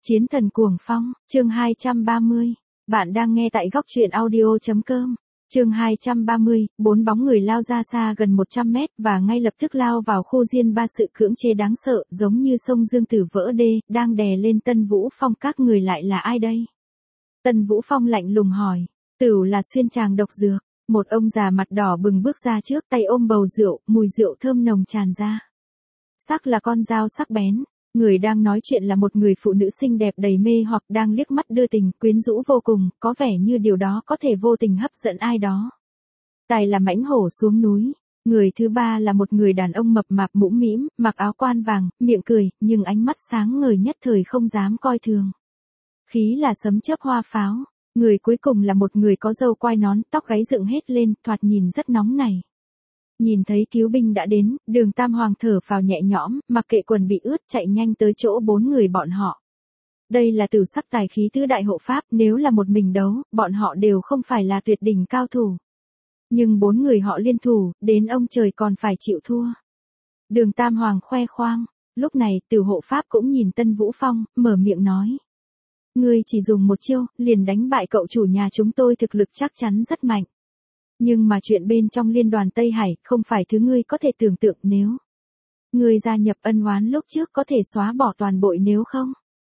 Chiến thần cuồng phong, chương 230. Bạn đang nghe tại góc truyện audio.com. Chương 230, 4 bóng người lao ra xa gần 100 mét và ngay lập tức lao vào khu Diên Ba, sự cưỡng chế đáng sợ, giống như sông Dương Tử vỡ đê, đang đè lên Tân Vũ Phong. Các người lại là ai đây? Tân Vũ Phong lạnh lùng hỏi. Tửu là xuyên tràng độc dược. Một ông già mặt đỏ bừng bước ra trước, tay ôm bầu rượu, mùi rượu thơm nồng tràn ra. Sắc là con dao sắc bén. Người đang nói chuyện là một người phụ nữ xinh đẹp đầy mê hoặc, đang liếc mắt đưa tình, quyến rũ vô cùng, có vẻ như điều đó có thể vô tình hấp dẫn ai đó. Tài là mãnh hổ xuống núi. Người thứ ba là một người đàn ông mập mạp mũm mĩm, mặc áo quan vàng, miệng cười, nhưng ánh mắt sáng ngời nhất thời không dám coi thường. Khí là sấm chớp hoa pháo. Người cuối cùng là một người có râu quai nón, tóc gáy dựng hết lên, thoạt nhìn rất nóng nảy. Nhìn thấy cứu binh đã đến, Đường Tam Hoàng thở phào nhẹ nhõm, mặc kệ quần bị ướt, chạy nhanh tới chỗ 4 người bọn họ. Đây là Tử Sắc tài khí tứ đại hộ pháp, nếu là một mình đấu, bọn họ đều không phải là tuyệt đỉnh cao thủ. Nhưng 4 người họ liên thủ, đến ông trời còn phải chịu thua. Đường Tam Hoàng khoe khoang. Lúc này, Tử hộ pháp cũng nhìn Tân Vũ Phong, mở miệng nói. Ngươi chỉ dùng một chiêu, liền đánh bại cậu chủ nhà chúng tôi, thực lực chắc chắn rất mạnh. Nhưng mà chuyện bên trong Liên đoàn Tây Hải không phải thứ ngươi có thể tưởng tượng. Nếu ngươi gia nhập ân oán lúc trước có thể xóa bỏ toàn bộ, nếu không.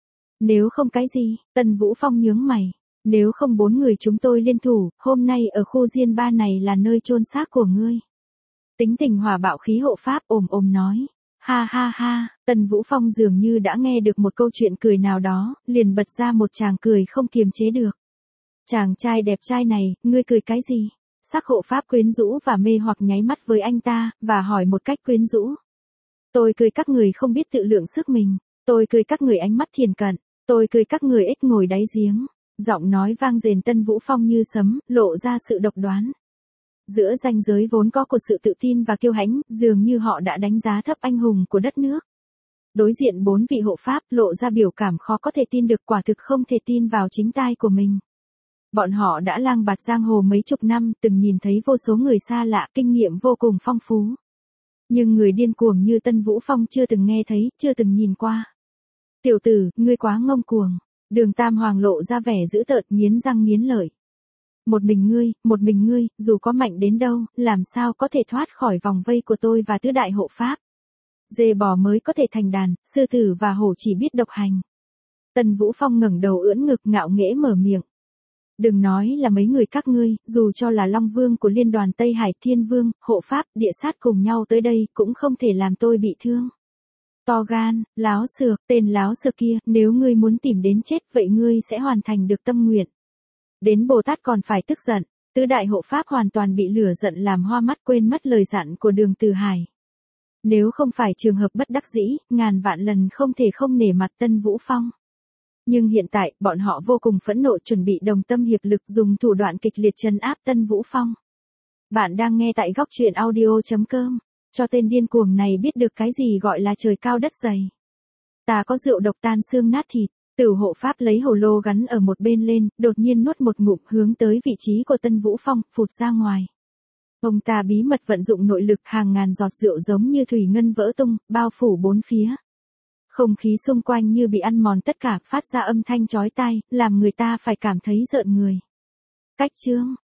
Nếu không cái gì? Tân Vũ Phong nhướng mày. Nếu không 4 người chúng tôi liên thủ, hôm nay ở khu Diên Ba này là nơi chôn xác của ngươi. Tính tình hỏa bạo khí hộ pháp ồm nói. Ha ha ha, Tân Vũ Phong dường như đã nghe được một câu chuyện cười nào đó, liền bật ra một tràng cười không kiềm chế được. Chàng trai đẹp trai này, ngươi cười cái gì? Sắc hộ pháp quyến rũ và mê hoặc nháy mắt với anh ta, và hỏi một cách quyến rũ. Tôi cười các người không biết tự lượng sức mình. Tôi cười các người ánh mắt thiền cận. Tôi cười các người ếch ngồi đáy giếng. Giọng nói vang dền Tân Vũ Phong như sấm, lộ ra sự độc đoán. Giữa ranh giới vốn có của sự tự tin và kiêu hãnh, dường như họ đã đánh giá thấp anh hùng của đất nước. Đối diện 4 vị hộ pháp, lộ ra biểu cảm khó có thể tin được, quả thực không thể tin vào chính tai của mình. Bọn họ đã lang bạt giang hồ mấy chục năm, từng nhìn thấy vô số người xa lạ, kinh nghiệm vô cùng phong phú. Nhưng người điên cuồng như Tân Vũ Phong chưa từng nghe thấy, chưa từng nhìn qua. Tiểu tử, ngươi quá ngông cuồng. Đường Tam Hoàng lộ ra vẻ dữ tợn, nghiến răng nghiến lợi. Một mình ngươi, dù có mạnh đến đâu, làm sao có thể thoát khỏi vòng vây của tôi và tứ đại hộ pháp. Dê bò mới có thể thành đàn, sư tử và hổ chỉ biết độc hành. Tân Vũ Phong ngẩng đầu ưỡn ngực ngạo nghễ mở miệng. Đừng nói là mấy người các ngươi, dù cho là Long Vương của Liên đoàn Tây Hải, Thiên Vương, hộ pháp, địa sát cùng nhau tới đây, cũng không thể làm tôi bị thương. To gan, láo xược, tên láo xược kia, nếu ngươi muốn tìm đến chết, vậy ngươi sẽ hoàn thành được tâm nguyện. Đến Bồ Tát còn phải tức giận. Tứ đại hộ pháp hoàn toàn bị lửa giận làm hoa mắt, quên mất lời dặn của Đường Từ Hải. Nếu không phải trường hợp bất đắc dĩ, ngàn vạn lần không thể không nể mặt Tân Vũ Phong. Nhưng hiện tại, bọn họ vô cùng phẫn nộ, chuẩn bị đồng tâm hiệp lực, dùng thủ đoạn kịch liệt trấn áp Tân Vũ Phong. Bạn đang nghe tại góc truyện audio.com. Cho tên điên cuồng này biết được cái gì gọi là trời cao đất dày. Ta có rượu độc tan xương nát thịt. Tử hộ pháp lấy hồ lô gắn ở một bên lên, đột nhiên nuốt một ngụm, hướng tới vị trí của Tân Vũ Phong, phụt ra ngoài. Ông ta bí mật vận dụng nội lực, hàng ngàn giọt rượu giống như thủy ngân vỡ tung, bao phủ bốn phía. Không khí xung quanh như bị ăn mòn, tất cả phát ra âm thanh chói tai, làm người ta phải cảm thấy rợn người. Cách chương,